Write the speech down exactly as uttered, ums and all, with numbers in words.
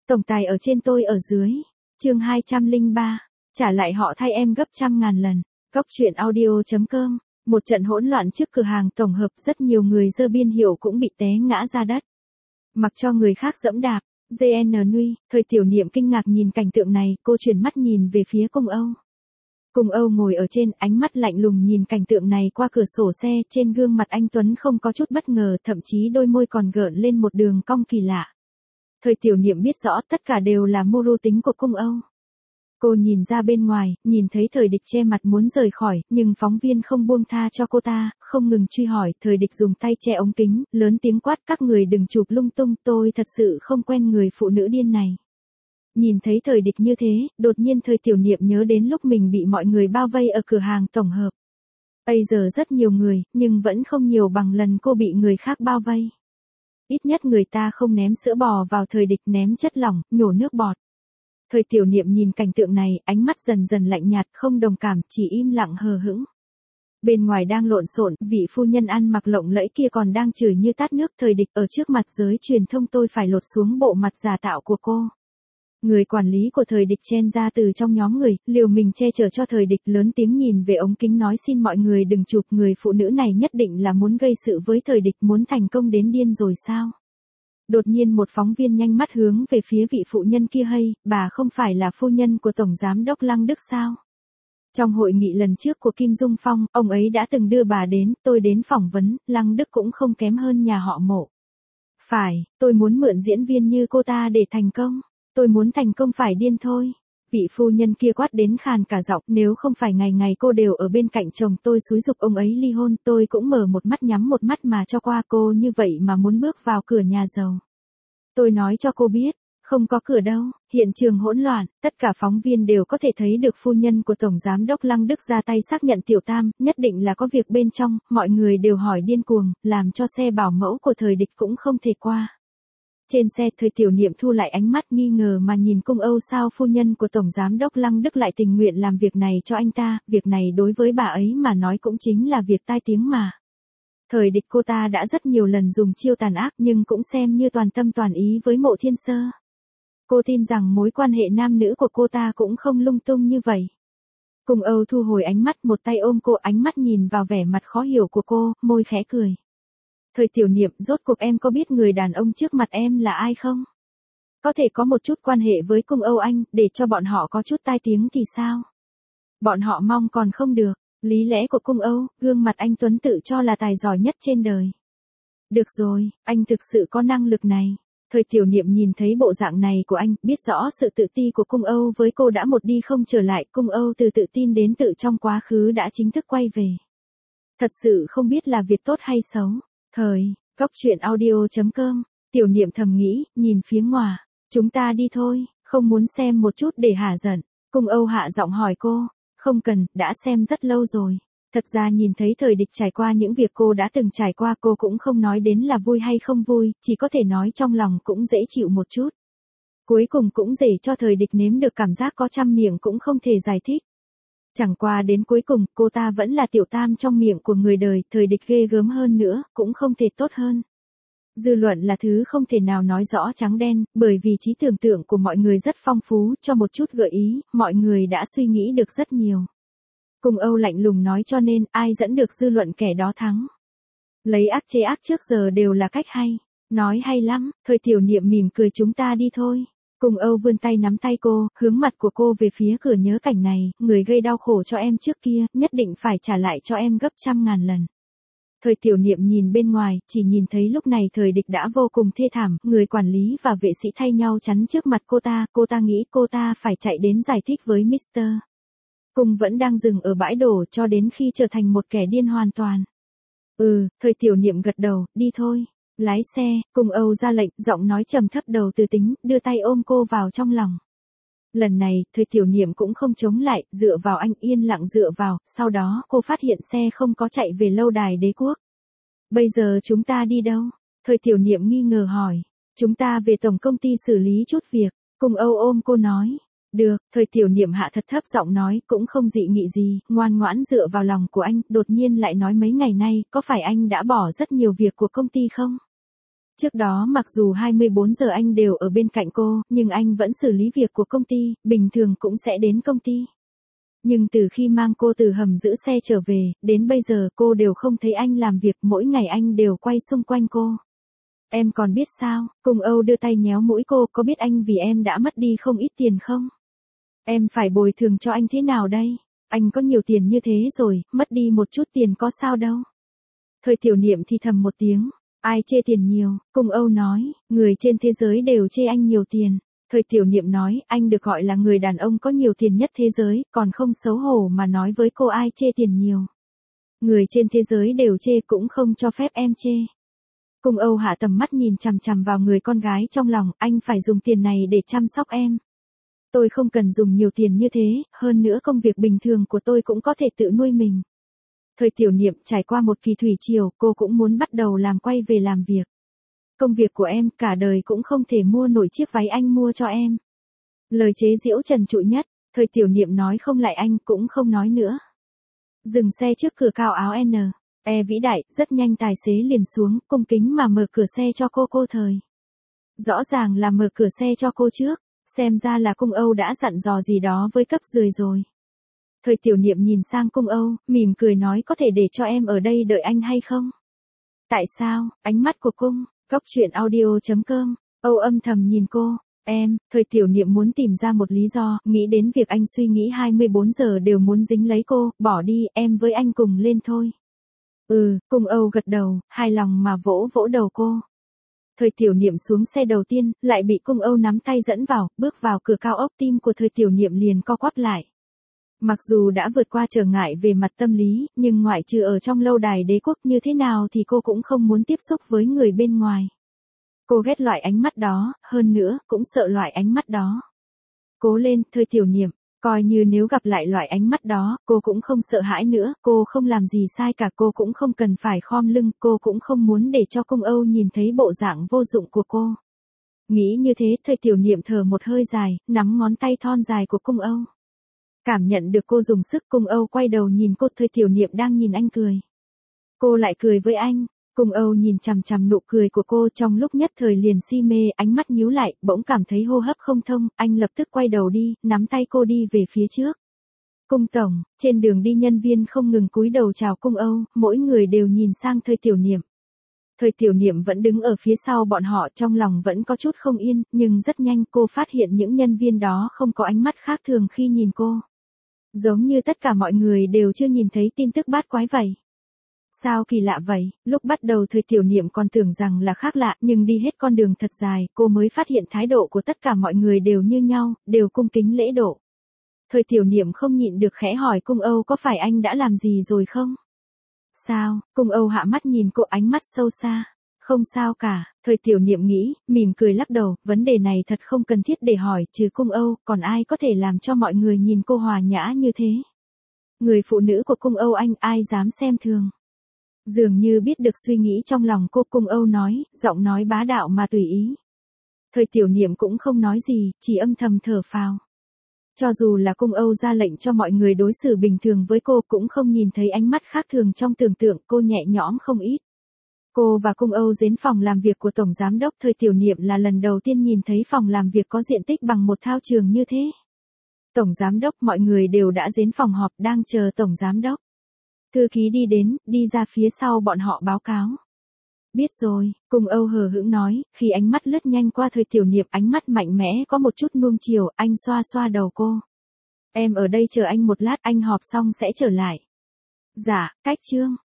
Tổng tài ở trên tôi ở dưới. Chương hai trăm lẻ ba. Trả lại họ thay em gấp trăm ngàn lần. Góc truyện audio chấm com. Một trận hỗn loạn trước cửa hàng tổng hợp, rất nhiều người dơ biên hiệu cũng bị té ngã ra đất. Mặc cho người khác dẫm đạp. giê en Nui, Thời Tiểu Niệm kinh ngạc nhìn cảnh tượng này, cô chuyển mắt nhìn về phía Cung Âu. Cung Âu ngồi ở trên, ánh mắt lạnh lùng nhìn cảnh tượng này qua cửa sổ xe, trên gương mặt anh Tuấn không có chút bất ngờ, thậm chí đôi môi còn gợn lên một đường cong kỳ lạ. Thời Tiểu Niệm biết rõ tất cả đều là mưu mô tính của Cung Âu. Cô nhìn ra bên ngoài, nhìn thấy Thời Địch che mặt muốn rời khỏi, nhưng phóng viên không buông tha cho cô ta, không ngừng truy hỏi. Thời Địch dùng tay che ống kính, lớn tiếng quát, các người đừng chụp lung tung, tôi thật sự không quen người phụ nữ điên này. Nhìn thấy Thời Địch như thế, đột nhiên Thời Tiểu Niệm nhớ đến lúc mình bị mọi người bao vây ở cửa hàng tổng hợp. Bây giờ rất nhiều người, nhưng vẫn không nhiều bằng lần cô bị người khác bao vây. Ít nhất người ta không ném sữa bò vào Thời Địch, ném chất lỏng, nhổ nước bọt. Thời Tiểu Niệm nhìn cảnh tượng này, ánh mắt dần dần lạnh nhạt, không đồng cảm, chỉ im lặng hờ hững. Bên ngoài đang lộn xộn, vị phu nhân ăn mặc lộng lẫy kia còn đang chửi như tát nước. Thời Địch ở trước mặt giới truyền thông, tôi phải lột xuống bộ mặt giả tạo của cô. Người quản lý của Thời Địch chen ra từ trong nhóm người, liều mình che chở cho Thời Địch, lớn tiếng nhìn về ống kính nói, xin mọi người đừng chụp, người phụ nữ này nhất định là muốn gây sự với Thời Địch, muốn thành công đến điên rồi sao? Đột nhiên một phóng viên nhanh mắt hướng về phía vị phụ nhân kia, hay, bà không phải là phu nhân của Tổng Giám đốc Lăng Đức sao? Trong hội nghị lần trước của Kim Dung Phong, ông ấy đã từng đưa bà đến, tôi đến phỏng vấn, Lăng Đức cũng không kém hơn nhà họ Mộ. Phải, tôi muốn mượn diễn viên như cô ta để thành công. Tôi muốn thành công phải điên thôi. Vị phu nhân kia quát đến khàn cả giọng, nếu không phải ngày ngày cô đều ở bên cạnh chồng tôi xúi giục ông ấy ly hôn, tôi cũng mở một mắt nhắm một mắt mà cho qua cô, như vậy mà muốn bước vào cửa nhà giàu. Tôi nói cho cô biết, không có cửa đâu. Hiện trường hỗn loạn, tất cả phóng viên đều có thể thấy được phu nhân của Tổng Giám đốc Lăng Đức ra tay xác nhận Tiểu Tam, nhất định là có việc bên trong, mọi người đều hỏi điên cuồng, làm cho xe bảo mẫu của Thời Địch cũng không thể qua. Trên xe, Thời Tiểu Niệm thu lại ánh mắt nghi ngờ mà nhìn Cung Âu, sao phu nhân của Tổng Giám đốc Lăng Đức lại tình nguyện làm việc này cho anh ta, việc này đối với bà ấy mà nói cũng chính là việc tai tiếng mà. Thời Địch cô ta đã rất nhiều lần dùng chiêu tàn ác nhưng cũng xem như toàn tâm toàn ý với Mộ Thiên Sơ. Cô tin rằng mối quan hệ nam nữ của cô ta cũng không lung tung như vậy. Cung Âu thu hồi ánh mắt, một tay ôm cô, ánh mắt nhìn vào vẻ mặt khó hiểu của cô, môi khẽ cười. Thời Tiểu Niệm, rốt cuộc em có biết người đàn ông trước mặt em là ai không? Có thể có một chút quan hệ với Cung Âu anh, để cho bọn họ có chút tai tiếng thì sao? Bọn họ mong còn không được. Lý lẽ của Cung Âu, gương mặt anh Tuấn tự cho là tài giỏi nhất trên đời. Được rồi, anh thực sự có năng lực này. Thời Tiểu Niệm nhìn thấy bộ dạng này của anh, biết rõ sự tự ti của Cung Âu với cô đã một đi không trở lại. Cung Âu từ tự tin đến tự trong quá khứ đã chính thức quay về. Thật sự không biết là việc tốt hay xấu. Thời, góc truyện audio chấm com. Tiểu Niệm thầm nghĩ, nhìn phía ngoài. Chúng ta đi thôi, không muốn xem một chút để hả giận. Cung Âu hạ giọng hỏi cô. Không cần, đã xem rất lâu rồi. Thật ra nhìn thấy Thời Địch trải qua những việc cô đã từng trải qua, cô cũng không nói đến là vui hay không vui, chỉ có thể nói trong lòng cũng dễ chịu một chút. Cuối cùng cũng để cho Thời Địch nếm được cảm giác có trăm miệng cũng không thể giải thích. Chẳng qua đến cuối cùng, cô ta vẫn là Tiểu Tam trong miệng của người đời, Thời Địch ghê gớm hơn nữa, cũng không thể tốt hơn. Dư luận là thứ không thể nào nói rõ trắng đen, bởi vì trí tưởng tượng của mọi người rất phong phú, cho một chút gợi ý, mọi người đã suy nghĩ được rất nhiều. Cung Âu lạnh lùng nói, cho nên, ai dẫn được dư luận kẻ đó thắng. Lấy ác chế ác trước giờ đều là cách hay. Nói hay lắm. Thời Tiểu Niệm mỉm cười, chúng ta đi thôi. Cung Âu vươn tay nắm tay cô, hướng mặt của cô về phía cửa, nhớ cảnh này, người gây đau khổ cho em trước kia, nhất định phải trả lại cho em gấp trăm ngàn lần. Thời Tiểu Niệm nhìn bên ngoài, chỉ nhìn thấy lúc này Thời Địch đã vô cùng thê thảm, người quản lý và vệ sĩ thay nhau chắn trước mặt cô ta, cô ta nghĩ cô ta phải chạy đến giải thích với mít tơ Cung vẫn đang dừng ở bãi đổ cho đến khi trở thành một kẻ điên hoàn toàn. Ừ, Thời Tiểu Niệm gật đầu, đi thôi. Lái xe, Cung Âu ra lệnh, giọng nói trầm thấp đầu từ tính, đưa tay ôm cô vào trong lòng. Lần này, Thời Tiểu Niệm cũng không chống lại, dựa vào anh, yên lặng dựa vào, sau đó cô phát hiện xe không có chạy về lâu đài Đế Quốc. Bây giờ chúng ta đi đâu? Thời Tiểu Niệm nghi ngờ hỏi. Chúng ta về tổng công ty xử lý chút việc. Cung Âu ôm cô nói. Được, Thời Tiểu Niệm hạ thật thấp giọng nói, cũng không dị nghị gì, ngoan ngoãn dựa vào lòng của anh, đột nhiên lại nói, mấy ngày nay, có phải anh đã bỏ rất nhiều việc của công ty không? Trước đó mặc dù hai mươi bốn giờ anh đều ở bên cạnh cô, nhưng anh vẫn xử lý việc của công ty, bình thường cũng sẽ đến công ty. Nhưng từ khi mang cô từ hầm giữ xe trở về, đến bây giờ cô đều không thấy anh làm việc, mỗi ngày anh đều quay xung quanh cô. Em còn biết sao? Cung Âu đưa tay nhéo mũi cô, có biết anh vì em đã mất đi không ít tiền không? Em phải bồi thường cho anh thế nào đây? Anh có nhiều tiền như thế rồi, mất đi một chút tiền có sao đâu. Thời Tiểu Niệm thì thầm một tiếng, ai chê tiền nhiều? Cung Âu nói, người trên thế giới đều chê anh nhiều tiền. Thời Tiểu Niệm nói, anh được gọi là người đàn ông có nhiều tiền nhất thế giới, còn không xấu hổ mà nói với cô ai chê tiền nhiều. Người trên thế giới đều chê, cũng không cho phép em chê. Cung Âu hạ tầm mắt nhìn chằm chằm vào người con gái trong lòng, anh phải dùng tiền này để chăm sóc em. Tôi không cần dùng nhiều tiền như thế, hơn nữa công việc bình thường của tôi cũng có thể tự nuôi mình. Thời Tiểu Niệm trải qua một kỳ thủy triều, cô cũng muốn bắt đầu làm quay về làm việc. Công việc của em cả đời cũng không thể mua nổi chiếc váy anh mua cho em. Lời chế giễu trần trụi nhất, Thời Tiểu Niệm nói không lại anh cũng không nói nữa. Dừng xe trước cửa cao áo N. E vĩ đại, rất nhanh tài xế liền xuống, cung kính mà mở cửa xe cho cô cô Thời. Rõ ràng là mở cửa xe cho cô trước, xem ra là Cung Âu đã dặn dò gì đó với cấp dưới rồi. Thời Tiểu Niệm nhìn sang Cung Âu, mỉm cười nói có thể để cho em ở đây đợi anh hay không? Tại sao? Ánh mắt của Cung, Góc truyện audio chấm com, Âu âm thầm nhìn cô. Em, Thời Tiểu Niệm muốn tìm ra một lý do, nghĩ đến việc anh suy nghĩ hai mươi bốn giờ đều muốn dính lấy cô, bỏ đi, em với anh cùng lên thôi. Ừ, Cung Âu gật đầu, hài lòng mà vỗ vỗ đầu cô. Thời Tiểu Niệm xuống xe đầu tiên, lại bị Cung Âu nắm tay dẫn vào, bước vào cửa cao ốc, tim của Thời Tiểu Niệm liền co quắp lại. Mặc dù đã vượt qua trở ngại về mặt tâm lý, nhưng ngoại trừ ở trong lâu đài đế quốc như thế nào thì cô cũng không muốn tiếp xúc với người bên ngoài. Cô ghét loại ánh mắt đó, hơn nữa, cũng sợ loại ánh mắt đó. Cố lên, Thời Tiểu Niệm, coi như nếu gặp lại loại ánh mắt đó, cô cũng không sợ hãi nữa, cô không làm gì sai cả, cô cũng không cần phải khom lưng, cô cũng không muốn để cho Cung Âu nhìn thấy bộ dạng vô dụng của cô. Nghĩ như thế, Thời Tiểu Niệm thở một hơi dài, nắm ngón tay thon dài của Cung Âu. Cảm nhận được cô dùng sức, Cung Âu quay đầu nhìn cô, Thời Tiểu Niệm đang nhìn anh cười. Cô lại cười với anh, Cung Âu nhìn chằm chằm nụ cười của cô, trong lúc nhất thời liền si mê, ánh mắt nhíu lại, bỗng cảm thấy hô hấp không thông, anh lập tức quay đầu đi, nắm tay cô đi về phía trước. Cung tổng, trên đường đi nhân viên không ngừng cúi đầu chào Cung Âu, mỗi người đều nhìn sang Thời Tiểu Niệm. Thời Tiểu Niệm vẫn đứng ở phía sau bọn họ, trong lòng vẫn có chút không yên, nhưng rất nhanh cô phát hiện những nhân viên đó không có ánh mắt khác thường khi nhìn cô. Giống như tất cả mọi người đều chưa nhìn thấy tin tức bát quái vậy. Sao kỳ lạ vậy, lúc bắt đầu Thời Tiểu Niệm còn tưởng rằng là khác lạ, nhưng đi hết con đường thật dài, cô mới phát hiện thái độ của tất cả mọi người đều như nhau, đều cung kính lễ độ. Thời Tiểu Niệm không nhịn được khẽ hỏi Cung Âu có phải anh đã làm gì rồi không? Sao? Cung Âu hạ mắt nhìn cô, ánh mắt sâu xa. Không sao cả, Thời Tiểu Niệm nghĩ, mỉm cười lắc đầu, vấn đề này thật không cần thiết để hỏi, trừ Cung Âu, còn ai có thể làm cho mọi người nhìn cô hòa nhã như thế? Người phụ nữ của Cung Âu anh, ai dám xem thường? Dường như biết được suy nghĩ trong lòng cô, Cung Âu nói, giọng nói bá đạo mà tùy ý. Thời Tiểu Niệm cũng không nói gì, chỉ âm thầm thở phào. Cho dù là Cung Âu ra lệnh cho mọi người đối xử bình thường với cô, cũng không nhìn thấy ánh mắt khác thường trong tưởng tượng, cô nhẹ nhõm không ít. Cô và Cung Âu đến phòng làm việc của Tổng Giám đốc. Thời Tiểu Niệm là lần đầu tiên nhìn thấy phòng làm việc có diện tích bằng một thao trường như thế. Tổng Giám đốc, mọi người đều đã đến phòng họp, đang chờ Tổng Giám đốc. Thư ký đi đến, đi ra phía sau bọn họ báo cáo. Biết rồi, Cung Âu hờ hững nói, khi ánh mắt lướt nhanh qua Thời Tiểu Niệm, ánh mắt mạnh mẽ có một chút nuông chiều, anh xoa xoa đầu cô. Em ở đây chờ anh một lát, anh họp xong sẽ trở lại. Dạ, cách chương.